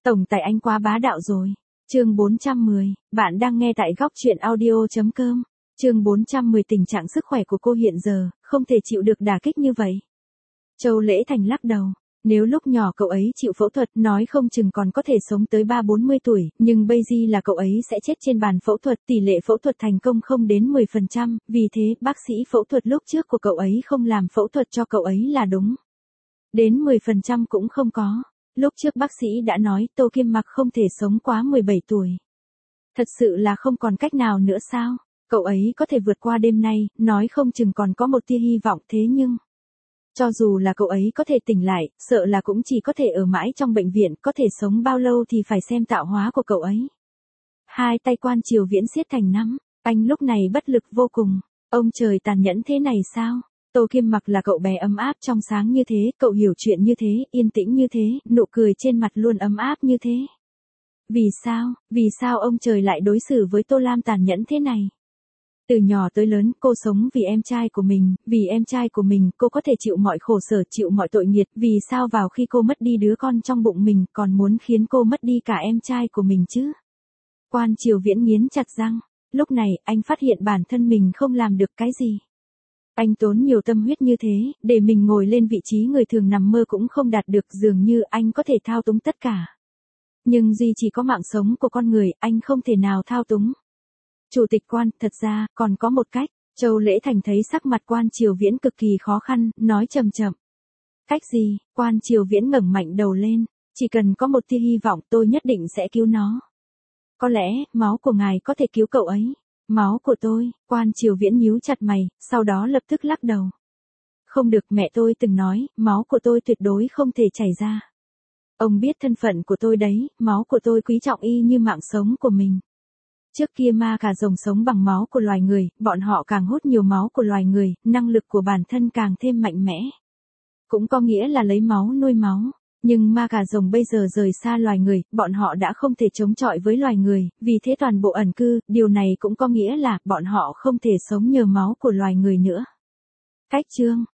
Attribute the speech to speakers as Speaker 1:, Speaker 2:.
Speaker 1: Tổng tài anh quá bá đạo rồi. Chương 410, bạn đang nghe tại góc truyện audio.com. Chương 410 tình trạng sức khỏe của cô hiện giờ, không thể chịu được đả kích như vậy. Châu Lễ Thành lắc đầu. Nếu lúc nhỏ cậu ấy chịu phẫu thuật nói không chừng còn có thể sống tới 30-40 tuổi, nhưng bây giờ là cậu ấy sẽ chết trên bàn phẫu thuật, tỷ lệ phẫu thuật thành công không đến 10%, vì thế bác sĩ phẫu thuật lúc trước của cậu ấy không làm phẫu thuật cho cậu ấy là đúng. Đến 10% cũng không có. Lúc trước bác sĩ đã nói Tô Kim Mặc không thể sống quá 17 tuổi. Thật sự là không còn cách nào nữa sao? Cậu ấy có thể vượt qua đêm nay, nói không chừng còn có một tia hy vọng thế nhưng... Cho dù là cậu ấy có thể tỉnh lại, sợ là cũng chỉ có thể ở mãi trong bệnh viện, có thể sống bao lâu thì phải xem tạo hóa của cậu ấy. Hai tay Quan Triều Viễn siết thành nắm, anh lúc này bất lực vô cùng. Ông trời tàn nhẫn thế này sao? Tô Kim Mặc là cậu bé ấm áp trong sáng như thế, cậu hiểu chuyện như thế, yên tĩnh như thế, nụ cười trên mặt luôn ấm áp như thế. Vì sao ông trời lại đối xử với Tô Lam tàn nhẫn thế này? Từ nhỏ tới lớn, cô sống vì em trai của mình, vì em trai của mình, cô có thể chịu mọi khổ sở, chịu mọi tội nghiệt, vì sao vào khi cô mất đi đứa con trong bụng mình, còn muốn khiến cô mất đi cả em trai của mình chứ? Quan Triều Viễn nghiến chặt răng, lúc này, anh phát hiện bản thân mình không làm được cái gì. Anh tốn nhiều tâm huyết như thế, để mình ngồi lên vị trí người thường nằm mơ cũng không đạt được, dường như anh có thể thao túng tất cả. Nhưng duy chỉ có mạng sống của con người, anh không thể nào thao túng. Chủ tịch Quan, thật ra, còn có một cách. Châu Lễ Thành thấy sắc mặt Quan Triều Viễn cực kỳ khó khăn, nói chậm chậm. Cách gì? Quan Triều Viễn ngẩng mạnh đầu lên. Chỉ cần có một tia hy vọng, tôi nhất định sẽ cứu nó. Có lẽ, máu của ngài có thể cứu cậu ấy. Máu của tôi, Quan Triều Viễn nhíu chặt mày, sau đó lập tức lắc đầu. Không được, mẹ tôi từng nói, máu của tôi tuyệt đối không thể chảy ra. Ông biết thân phận của tôi đấy, máu của tôi quý trọng y như mạng sống của mình. Trước kia ma cà rồng sống bằng máu của loài người, bọn họ càng hút nhiều máu của loài người, năng lực của bản thân càng thêm mạnh mẽ. Cũng có nghĩa là lấy máu nuôi máu. Nhưng ma cà rồng bây giờ rời xa loài người, bọn họ đã không thể chống chọi với loài người, vì thế toàn bộ ẩn cư, điều này cũng có nghĩa là bọn họ không thể sống nhờ máu của loài người nữa. Cách chương,